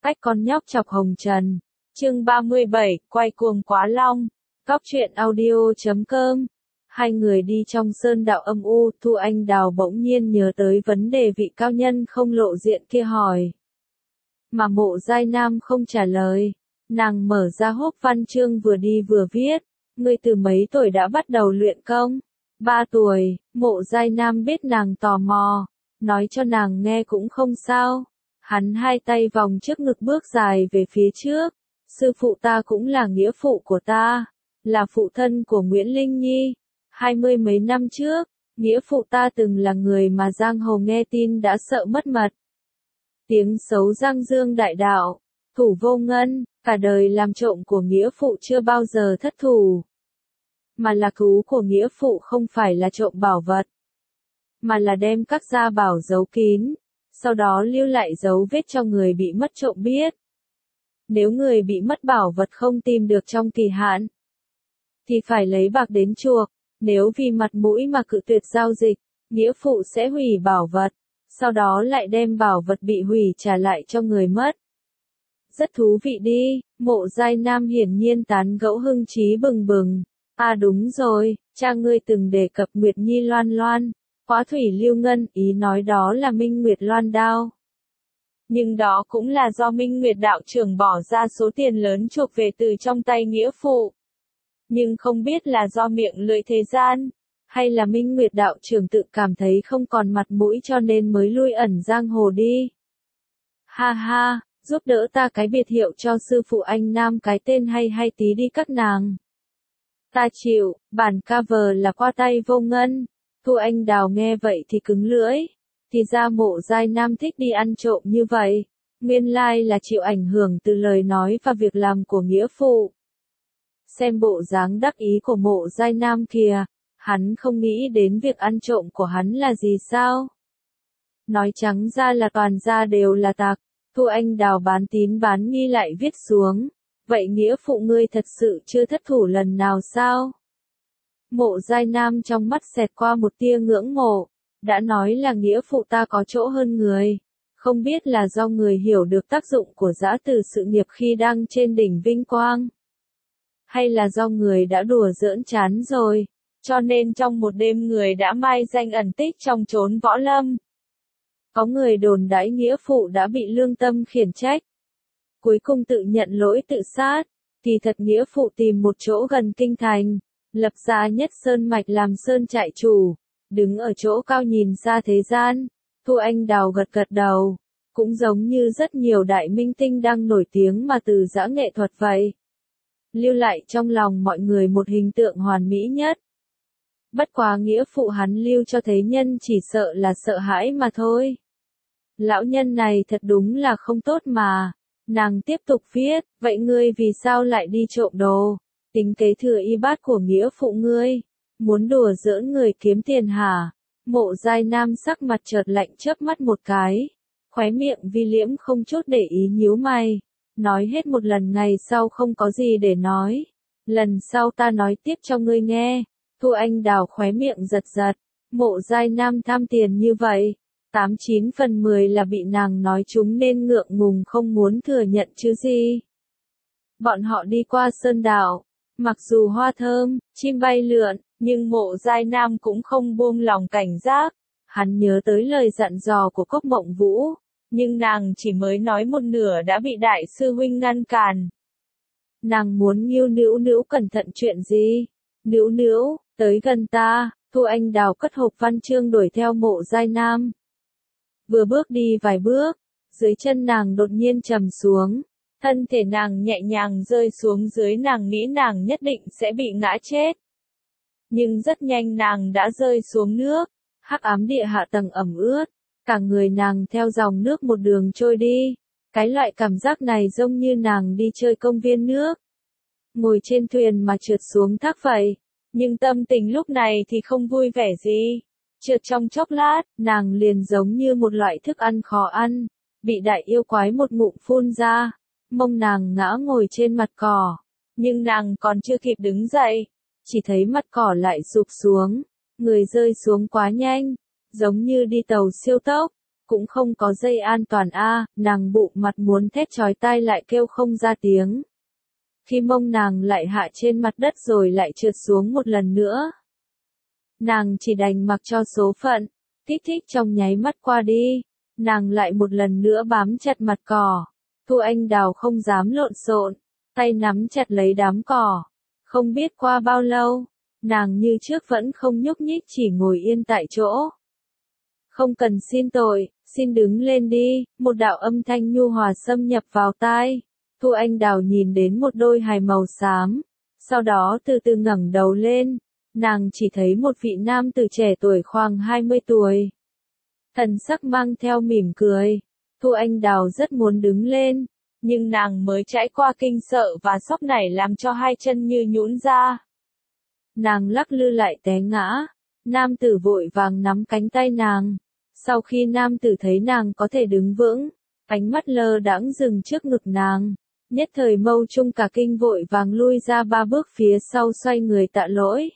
Ách con nhóc chọc hồng trần. Chương 37, quay cuồng quá long. Góc truyện audio.com. Hai người đi trong sơn đạo âm u, Thu Anh Đào bỗng nhiên nhớ tới vấn đề vị cao nhân không lộ diện kia hỏi. Mà Mộ Giai Nam không trả lời. Nàng mở ra hộp văn chương vừa đi vừa viết. Ngươi từ mấy tuổi đã bắt đầu luyện công? 3 tuổi, Mộ Giai Nam biết nàng tò mò. Nói cho nàng nghe cũng không sao. Hắn hai tay vòng trước ngực bước dài về phía trước. Sư phụ ta cũng là nghĩa phụ của ta. Là phụ thân của Nguyễn Linh Nhi. 20 mấy năm trước, nghĩa phụ ta từng là người mà giang hồ nghe tin đã sợ mất mật. Tiếng xấu Giang Dương đại đạo, thủ vô ngân, cả đời làm trộm của nghĩa phụ chưa bao giờ thất thủ. Mà là cứu của nghĩa phụ không phải là trộm bảo vật, mà là đem các gia bảo giấu kín, sau đó lưu lại dấu vết cho người bị mất trộm biết. Nếu người bị mất bảo vật không tìm được trong kỳ hạn, thì phải lấy bạc đến chuộc. Nếu vì mặt mũi mà cự tuyệt giao dịch, nghĩa phụ sẽ hủy bảo vật, sau đó lại đem bảo vật bị hủy trả lại cho người mất. Rất thú vị đi, Mộ Giai Nam hiển nhiên tán gẫu hưng trí bừng bừng. À đúng rồi, cha ngươi từng đề cập Nguyệt Nhi Loan Loan, Hóa Thủy Lưu Ngân, ý nói đó là Minh Nguyệt Loan Đao. Nhưng đó cũng là do Minh Nguyệt đạo trưởng bỏ ra số tiền lớn chuộc về từ trong tay nghĩa phụ. Nhưng không biết là do miệng lưỡi thế gian, hay là Minh Nguyệt đạo trưởng tự cảm thấy không còn mặt mũi cho nên mới lui ẩn giang hồ đi. Ha ha, giúp đỡ ta cái biệt hiệu cho sư phụ anh Nam cái tên hay hay tí đi các nàng. Ta chịu, bản cover là qua tay vô ngân. Thu Anh Đào nghe vậy thì cứng lưỡi. Thì ra Mộ Giai Nam thích đi ăn trộm như vậy. Nguyên lai là chịu ảnh hưởng từ lời nói và việc làm của nghĩa phụ. Xem bộ dáng đắc ý của Mộ Giai Nam kìa, hắn không nghĩ đến việc ăn trộm của hắn là gì sao? Nói trắng ra là toàn gia đều là tặc. Thu Anh Đào bán tín bán nghi lại viết xuống. Vậy nghĩa phụ ngươi thật sự chưa thất thủ lần nào sao? Mộ Giai Nam trong mắt xẹt qua một tia ngưỡng mộ. Đã nói là nghĩa phụ ta có chỗ hơn người. Không biết là do người hiểu được tác dụng của dã từ sự nghiệp khi đang trên đỉnh vinh quang. Hay là do người đã đùa giỡn chán rồi, cho nên trong một đêm người đã mai danh ẩn tích trong chốn võ lâm. Có người đồn đãi nghĩa phụ đã bị lương tâm khiển trách. Cuối cùng tự nhận lỗi tự sát, thì thật nghĩa phụ tìm một chỗ gần kinh thành, lập ra Nhất Sơn Mạch làm sơn trại chủ, đứng ở chỗ cao nhìn ra thế gian. Thu Anh Đào gật gật đầu, cũng giống như rất nhiều đại minh tinh đang nổi tiếng mà từ giã nghệ thuật vậy. Lưu lại trong lòng mọi người một hình tượng hoàn mỹ nhất. Bất quá nghĩa phụ hắn lưu cho thế nhân chỉ sợ là sợ hãi mà thôi. Lão nhân này thật đúng là không tốt mà. Nàng tiếp tục viết, vậy ngươi vì sao lại đi trộm đồ? Tính kế thừa y bát của nghĩa phụ ngươi. Muốn đùa giỡn người kiếm tiền hả? Mộ Giai Nam sắc mặt chợt lạnh chớp mắt một cái. Khóe miệng vi liễm không chút để ý nhíu mày. Nói hết một lần ngày sau không có gì để nói. Lần sau ta nói tiếp cho ngươi nghe. Thu Anh Đào khóe miệng giật giật. Mộ Giai Nam tham tiền như vậy. 89 phần 10 là bị nàng nói chúng nên ngượng ngùng không muốn thừa nhận chứ gì. Bọn họ đi qua sơn đảo. Mặc dù hoa thơm, chim bay lượn, nhưng Mộ Giai Nam cũng không buông lòng cảnh giác. Hắn nhớ tới lời dặn dò của Cốc Mộng Vũ. Nhưng nàng chỉ mới nói một nửa đã bị đại sư huynh ngăn cản. Nàng muốn Nghiêu Nữu Nữu cẩn thận chuyện gì? Nữu Nữu, tới gần ta. Thu Anh Đào cất hộp văn chương đuổi theo Mộ Giai Nam. Vừa bước đi vài bước, dưới chân nàng đột nhiên trầm xuống. Thân thể nàng nhẹ nhàng rơi xuống dưới, nàng nghĩ nàng nhất định sẽ bị ngã chết. Nhưng rất nhanh nàng đã rơi xuống nước. Hắc ám địa hạ tầng ẩm ướt. Cả người nàng theo dòng nước một đường trôi đi. Cái loại cảm giác này giống như nàng đi chơi công viên nước. Ngồi trên thuyền mà trượt xuống thác vậy. Nhưng tâm tình lúc này thì không vui vẻ gì. Trượt trong chốc lát, nàng liền giống như một loại thức ăn khó ăn. Bị đại yêu quái một ngụm phun ra. Mông nàng ngã ngồi trên mặt cỏ. Nhưng nàng còn chưa kịp đứng dậy. Chỉ thấy mặt cỏ lại sụp xuống. Người rơi xuống quá nhanh. Giống như đi tàu siêu tốc. cũng không có dây an toàn a, nàng bụng mặt muốn thét chói tai lại kêu không ra tiếng. Khi mông nàng lại hạ trên mặt đất rồi lại trượt xuống một lần nữa. Nàng chỉ đành mặc cho số phận, kích thích trong nháy mắt qua đi, nàng lại một lần nữa bám chặt mặt cỏ. Thu Anh Đào không dám lộn xộn, tay nắm chặt lấy đám cỏ. Không biết qua bao lâu, nàng như trước vẫn không nhúc nhích chỉ ngồi yên tại chỗ. Không cần xin tội, xin đứng lên đi, một đạo âm thanh nhu hòa xâm nhập vào tai. Thu Anh Đào nhìn đến một đôi hài màu xám, sau đó từ từ ngẩng đầu lên, nàng chỉ thấy một vị nam tử trẻ tuổi khoảng 20 tuổi. Thần sắc mang theo mỉm cười, Thu Anh Đào rất muốn đứng lên, nhưng nàng mới trải qua kinh sợ và sốc nảy làm cho hai chân như nhũn ra. Nàng lắc lư lại té ngã, nam tử vội vàng nắm cánh tay nàng. Sau khi nam tử thấy nàng có thể đứng vững, ánh mắt lơ đãng dừng trước ngực nàng, nhất thời mâu trung cả kinh vội vàng lui ra 3 bước phía sau xoay người tạ lỗi.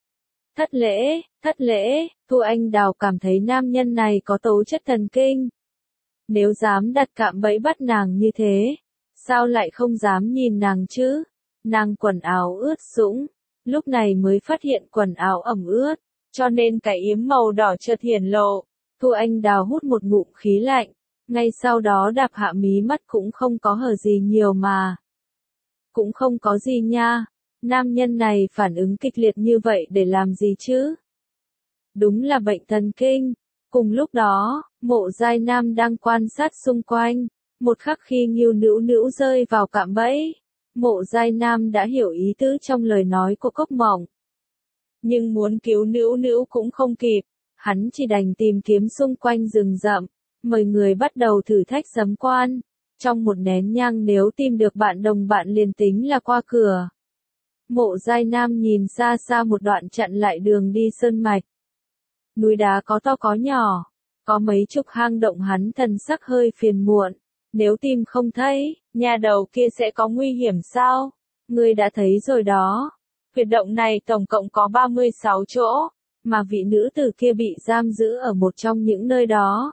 Thất lễ, Thu Anh Đào cảm thấy nam nhân này có tố chất thần kinh. Nếu dám đặt cạm bẫy bắt nàng như thế, sao lại không dám nhìn nàng chứ? Nàng quần áo ướt sũng, lúc này mới phát hiện quần áo ẩm ướt, cho nên cái yếm màu đỏ chợt hiển lộ. Thu Anh Đào hút một ngụm khí lạnh, ngay sau đó đạp hạ mí mắt cũng không có hở gì nhiều mà. Cũng không có gì nha, nam nhân này phản ứng kịch liệt như vậy để làm gì chứ? Đúng là bệnh thần kinh. Cùng lúc đó, Mộ Giai Nam đang quan sát xung quanh, một khắc khi Ngưu Nữu Nữu rơi vào cạm bẫy, Mộ Giai Nam đã hiểu ý tứ trong lời nói của Cốc Mỏng. Nhưng muốn cứu Nữu Nữu cũng không kịp. Hắn chỉ đành tìm kiếm xung quanh rừng rậm, mời người bắt đầu thử thách giấm quan. Trong một nén nhang nếu tìm được bạn đồng bạn liền tính là qua cửa. Mộ Giai Nam nhìn xa xa một đoạn chặn lại đường đi sơn mạch. Núi đá có to có nhỏ, có mấy chục hang động hắn thần sắc hơi phiền muộn. Nếu tìm không thấy, nhà đầu kia sẽ có nguy hiểm sao? Ngươi đã thấy rồi đó. Huyệt động này tổng cộng có 36 chỗ. Mà vị nữ tử kia bị giam giữ ở một trong những nơi đó.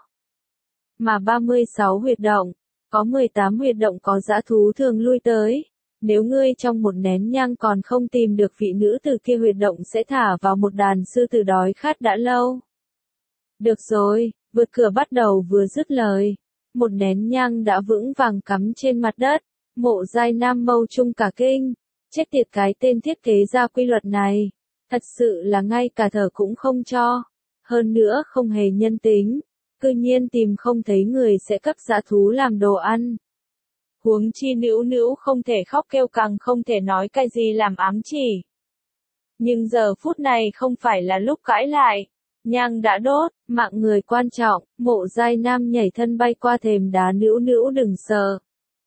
Mà 36 huyệt động, có 18 huyệt động có dã thú thường lui tới. Nếu ngươi trong một nén nhang còn không tìm được vị nữ tử kia huyệt động sẽ thả vào một đàn sư tử đói khát đã lâu. Được rồi, vượt cửa bắt đầu vừa dứt lời. Một nén nhang đã vững vàng cắm trên mặt đất. Mộ Giai Nam mâu trung cả kinh. Chết tiệt cái tên thiết kế ra quy luật này. Thật sự là ngay cả thở cũng không cho. Hơn nữa không hề nhân tính. Cư nhiên tìm không thấy người sẽ cấp dã thú làm đồ ăn. Huống chi Nữu Nữu không thể khóc kêu càng không thể nói cái gì làm ám chỉ. Nhưng giờ phút này không phải là lúc cãi lại. Nhang đã đốt, mạng người quan trọng, Mộ Giai Nam nhảy thân bay qua thềm đá. Nữu Nữu đừng sợ.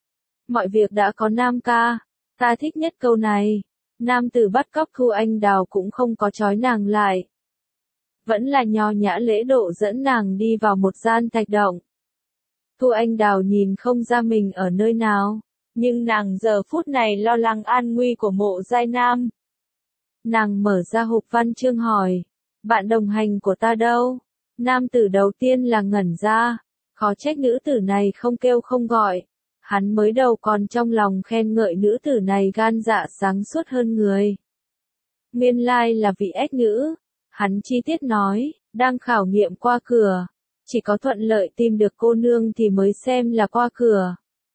Mọi việc đã có Nam ca. Ta thích nhất câu này. Nam tử bắt cóc Thu Anh Đào cũng không có trói nàng lại. Vẫn là nho nhã lễ độ dẫn nàng đi vào một gian thạch động. Thu Anh Đào nhìn không ra mình ở nơi nào, nhưng nàng giờ phút này lo lắng an nguy của Mộ Giai Nam. Nàng mở ra hộp văn chương hỏi, bạn đồng hành của ta đâu? Nam tử đầu tiên là ngẩn ra, khó trách nữ tử này không kêu không gọi. Hắn mới đầu còn trong lòng khen ngợi nữ tử này gan dạ sáng suốt hơn người. Nguyên lai là vị ếch nữ. Hắn chi tiết nói, đang khảo nghiệm qua cửa. Chỉ có thuận lợi tìm được cô nương thì mới xem là qua cửa.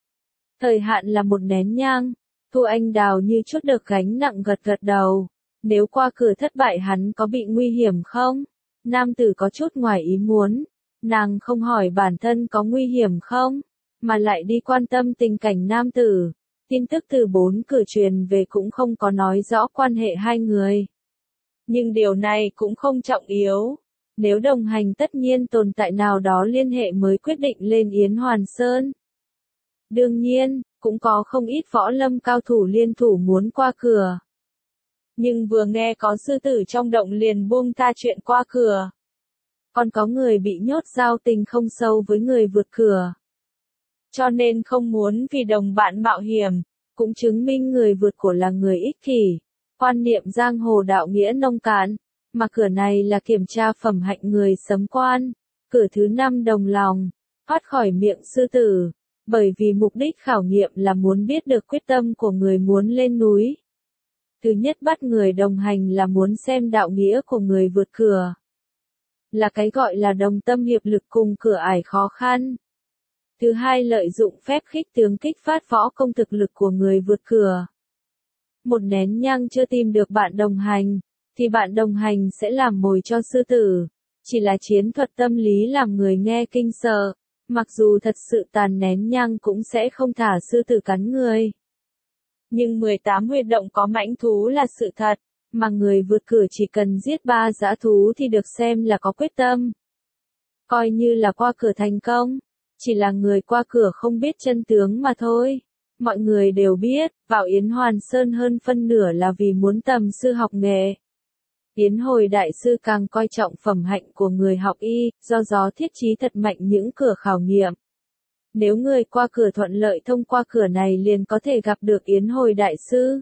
Thời hạn là một nén nhang. Thu Anh Đào như chút được gánh nặng gật gật đầu. Nếu qua cửa thất bại hắn có bị nguy hiểm không? Nam tử có chút ngoài ý muốn. Nàng không hỏi bản thân có nguy hiểm không? Mà lại đi quan tâm tình cảnh nam tử. Tin tức từ 4 cửa truyền về cũng không có nói rõ quan hệ hai người. Nhưng điều này cũng không trọng yếu. Nếu đồng hành tất nhiên tồn tại nào đó liên hệ mới quyết định lên Yến Hoàn Sơn. Đương nhiên, cũng có không ít võ lâm cao thủ liên thủ muốn qua cửa. Nhưng vừa nghe có sư tử trong động liền buông tha chuyện qua cửa. Còn có người bị nhốt giao tình không sâu với người vượt cửa. Cho nên không muốn vì đồng bạn mạo hiểm, cũng chứng minh người vượt cổ là người ích kỷ, quan niệm giang hồ đạo nghĩa nông cạn, mà cửa này là kiểm tra phẩm hạnh người sấm quan, Cửa thứ 5 đồng lòng, thoát khỏi miệng sư tử, bởi vì mục đích khảo nghiệm là muốn biết được quyết tâm của người muốn lên núi. Thứ nhất bắt người đồng hành là muốn xem đạo nghĩa của người vượt cửa. Là cái gọi là đồng tâm hiệp lực cùng cửa ải khó khăn. Thứ hai lợi dụng phép khích tướng kích phát võ công thực lực của người vượt cửa. Một nén nhang chưa tìm được bạn đồng hành, thì bạn đồng hành sẽ làm mồi cho sư tử. Chỉ là chiến thuật tâm lý làm người nghe kinh sợ, mặc dù thật sự tàn nén nhang cũng sẽ không thả sư tử cắn người. Nhưng 18 huyệt động có mãnh thú là sự thật, mà người vượt cửa chỉ cần giết 3 dã thú thì được xem là có quyết tâm. Coi như là qua cửa thành công, chỉ là người qua cửa không biết chân tướng mà thôi. Mọi người đều biết, vào Yến Hoàn Sơn hơn phân nửa là vì muốn tầm sư học nghệ. Yến Hồi Đại Sư càng coi trọng phẩm hạnh của người học y, do đó thiết chí thật mạnh những cửa khảo nghiệm. Nếu người qua cửa thuận lợi thông qua cửa này liền có thể gặp được Yến Hồi Đại Sư.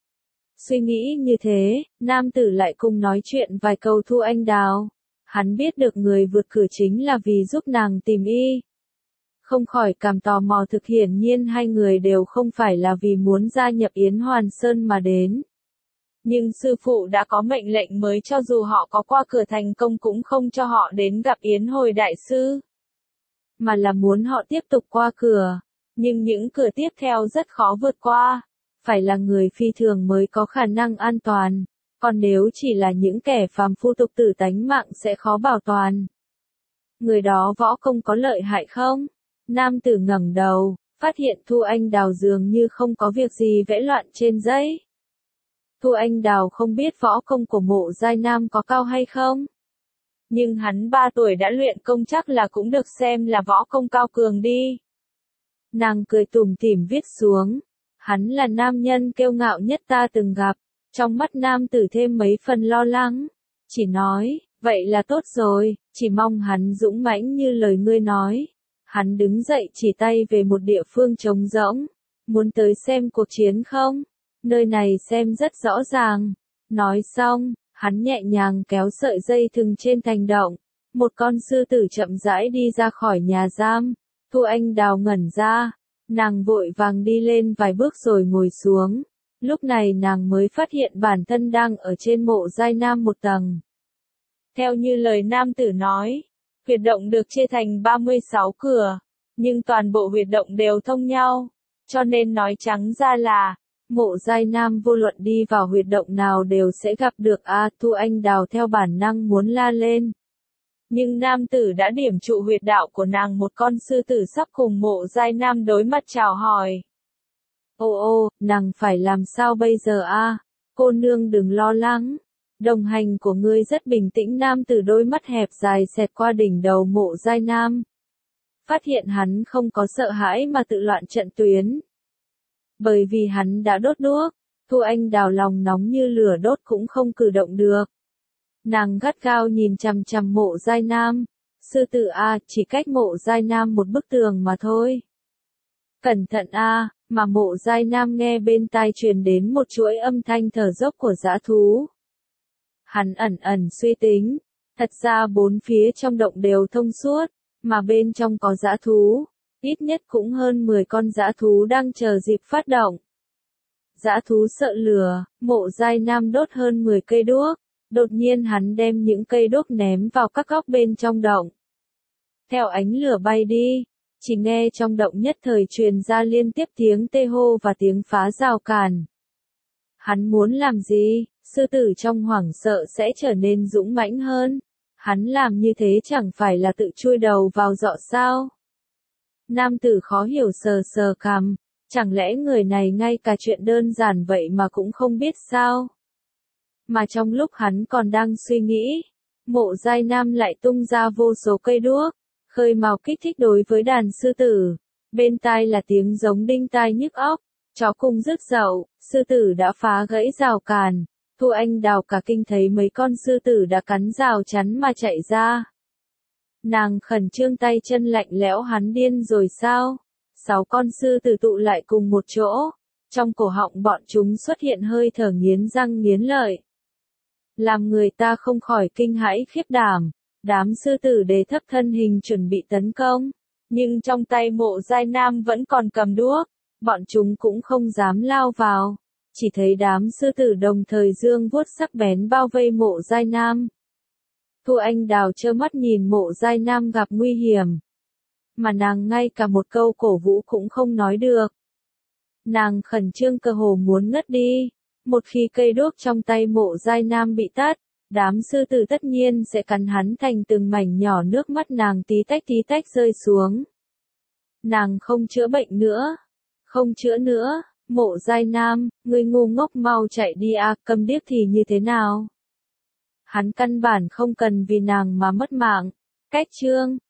Suy nghĩ như thế, nam tử lại cùng nói chuyện vài câu Thu Anh Đào. Hắn biết được người vượt cửa chính là vì giúp nàng tìm y. Không khỏi cảm tò mò thực hiển nhiên hai người đều không phải là vì muốn gia nhập Yến Hoàn Sơn mà đến. Nhưng sư phụ đã có mệnh lệnh mới cho dù họ có qua cửa thành công cũng không cho họ đến gặp Yến Hồi Đại Sư. Mà là muốn họ tiếp tục qua cửa. Nhưng những cửa tiếp theo rất khó vượt qua. Phải là người phi thường mới có khả năng an toàn. Còn nếu chỉ là những kẻ phàm phu tục tử tánh mạng sẽ khó bảo toàn. Người đó võ công có lợi hại không? Nam tử ngẩng đầu, phát hiện Thu Anh Đào dường như không có việc gì vẽ loạn trên giấy. Thu Anh Đào không biết võ công của Mộ Giai Nam có cao hay không. Nhưng hắn 3 tuổi đã luyện công chắc là cũng được xem là võ công cao cường đi. Nàng cười tủm tỉm viết xuống. Hắn là nam nhân kiêu ngạo nhất ta từng gặp. Trong mắt nam tử thêm mấy phần lo lắng. Chỉ nói, vậy là tốt rồi, chỉ mong hắn dũng mãnh như lời ngươi nói. Hắn đứng dậy chỉ tay về một địa phương trống rỗng. Muốn tới xem cuộc chiến không? Nơi này xem rất rõ ràng. Nói xong, hắn nhẹ nhàng kéo sợi dây thừng trên thành động. Một con sư tử chậm rãi đi ra khỏi nhà giam. Thu Anh Đào ngẩn ra. Nàng vội vàng đi lên vài bước rồi ngồi xuống. Lúc này nàng mới phát hiện bản thân đang ở trên Mộ Giai Nam một tầng. Theo như lời nam tử nói, huyệt động được chia thành 36 cửa, nhưng toàn bộ huyệt động đều thông nhau, cho nên nói trắng ra là, Mộ Giai Nam vô luận đi vào huyệt động nào đều sẽ gặp được Thu Anh Đào theo bản năng muốn la lên. Nhưng nam tử đã điểm trụ huyệt đạo của nàng, một con sư tử sắp cùng Mộ Giai Nam đối mặt chào hỏi. Ô, nàng phải làm sao bây giờ Cô nương đừng lo lắng. Đồng hành của ngươi rất bình tĩnh. Nam tử đôi mắt hẹp dài xẹt qua đỉnh đầu Mộ Giai Nam. Phát hiện hắn không có sợ hãi mà tự loạn trận tuyến. Bởi vì hắn đã đốt đuốc, Thu Anh Đào lòng nóng như lửa đốt cũng không cử động được. Nàng gắt gao nhìn chằm chằm Mộ Giai Nam. Sư tử chỉ cách Mộ Giai Nam một bức tường mà thôi. Cẩn thận mà Mộ Giai Nam nghe bên tai truyền đến một chuỗi âm thanh thở dốc của dã thú. Hắn ẩn ẩn suy tính, thật ra 4 phía trong động đều thông suốt, mà bên trong có dã thú, ít nhất cũng hơn 10 con dã thú đang chờ dịp phát động. Dã thú sợ lửa, Mộ Giai Nam đốt hơn 10 cây đuốc, đột nhiên hắn đem những cây đuốc ném vào các góc bên trong động. Theo ánh lửa bay đi, chỉ nghe trong động nhất thời truyền ra liên tiếp tiếng tê hô và tiếng phá rào cản. Hắn muốn làm gì? Sư tử trong hoảng sợ sẽ trở nên dũng mãnh hơn. Hắn làm như thế chẳng phải là tự chui đầu vào giọ sao? Nam tử khó hiểu sờ sờ cằm, chẳng lẽ người này ngay cả chuyện đơn giản vậy mà cũng không biết sao? Mà trong lúc hắn còn đang suy nghĩ, Mộ Giai Nam lại tung ra vô số cây đuốc, khơi mào kích thích đối với đàn sư tử. Bên tai là tiếng giống đinh tai nhức óc, chó cùng rứt dậu, sư tử đã phá gãy rào cản. Thu Anh Đào cả kinh thấy mấy con sư tử đã cắn rào chắn mà chạy ra. Nàng khẩn trương tay chân lạnh lẽo, hắn điên rồi sao? 6 con sư tử tụ lại cùng một chỗ. Trong cổ họng bọn chúng xuất hiện hơi thở nghiến răng nghiến lợi. Làm người ta không khỏi kinh hãi khiếp đảm. Đám sư tử đế thấp thân hình chuẩn bị tấn công, nhưng trong tay Mộ Giai Nam vẫn còn cầm đuốc, bọn chúng cũng không dám lao vào, chỉ thấy đám sư tử đồng thời giương vuốt sắc bén bao vây Mộ Giai Nam. Thu Anh Đào trơ mắt nhìn Mộ Giai Nam gặp nguy hiểm, mà nàng ngay cả một câu cổ vũ cũng không nói được. Nàng khẩn trương cơ hồ muốn ngất đi, một khi cây đuốc trong tay Mộ Giai Nam bị tắt, đám sư tử tất nhiên sẽ cắn hắn thành từng mảnh nhỏ, nước mắt nàng tí tách rơi xuống. Nàng không chữa bệnh nữa, không chữa nữa, Mộ Giai Nam, ngươi ngu ngốc mau chạy đi à, câm điếc thì như thế nào? Hắn căn bản không cần vì nàng mà mất mạng. Cách chương